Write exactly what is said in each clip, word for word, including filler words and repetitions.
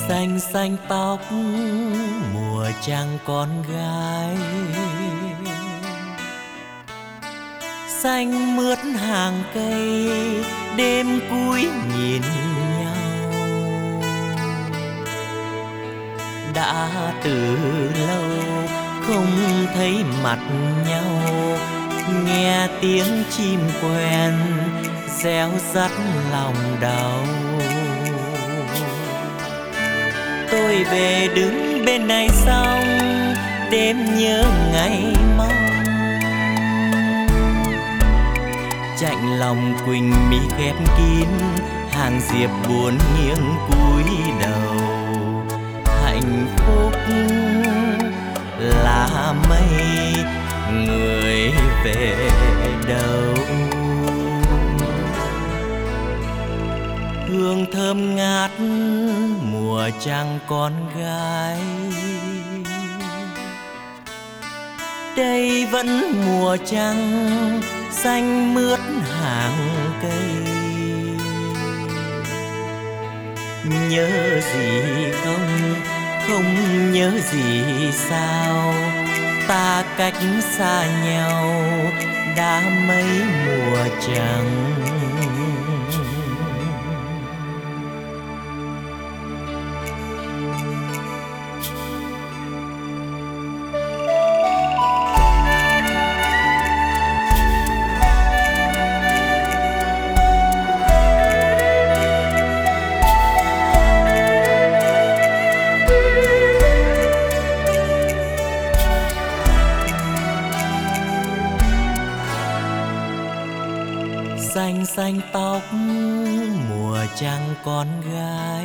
Xanh xanh tóc mùa trăng con gái, xanh mướt hàng cây đêm cuối nhìn nhau. Đã từ lâu không thấy mặt nhau, nghe tiếng chim quen réo rắt lòng đau. Tôi về đứng bên này sông, đêm nhớ ngày mong. Chạnh lòng Quỳnh mi khép kín, hàng diệp buồn nghiêng cúi đầu. Hạnh phúc là mây người về đâu. Hương thơm ngát mùa trăng con gái, đây vẫn mùa trăng xanh mướt hàng cây. Nhớ gì không, không nhớ gì sao, ta cách xa nhau đã mấy mùa trăng. Xanh xanh tóc mùa trăng con gái,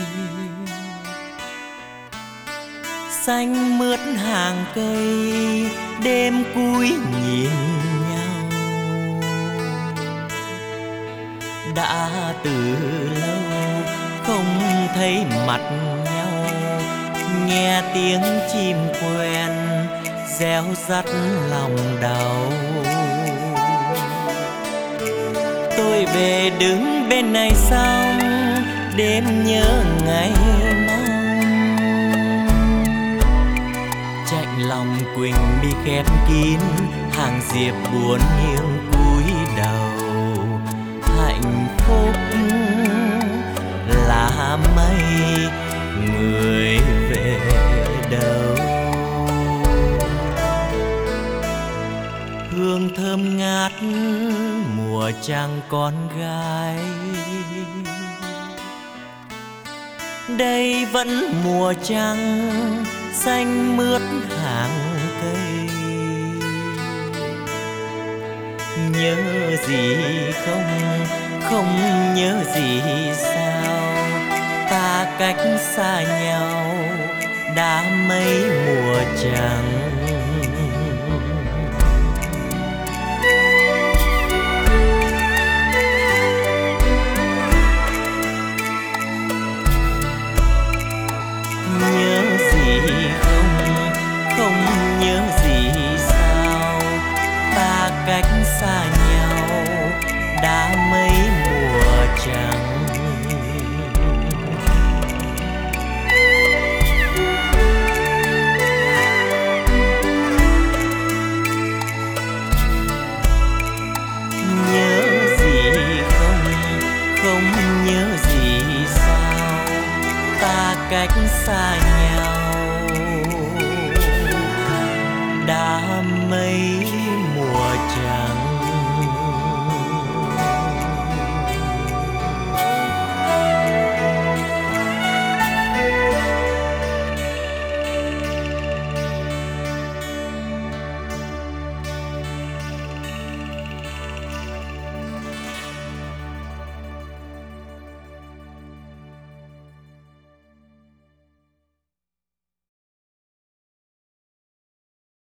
xanh mướt hàng cây đêm cuối nhìn nhau. Đã từ lâu không thấy mặt nhau, nghe tiếng chim quen réo rắt lòng đau. Tôi về đứng bên này sông, đêm nhớ ngày mong. Chạnh lòng Quỳnh mi khép kín, hàng diệp buồn nghiêng cúi đầu. Hạnh phúc là mây người về đâu. Hương thơm ngát mùa trăng con gái, đây vẫn mùa trăng xanh mướt hàng cây. Nhớ gì không, không nhớ gì sao, ta cách xa nhau đã mấy mùa trăng. Không nhớ gì sao, ta cách xa nhau đã mấy mùa trăng. Nhớ gì không, không nhớ gì sao, ta cách xa nhau đã mấy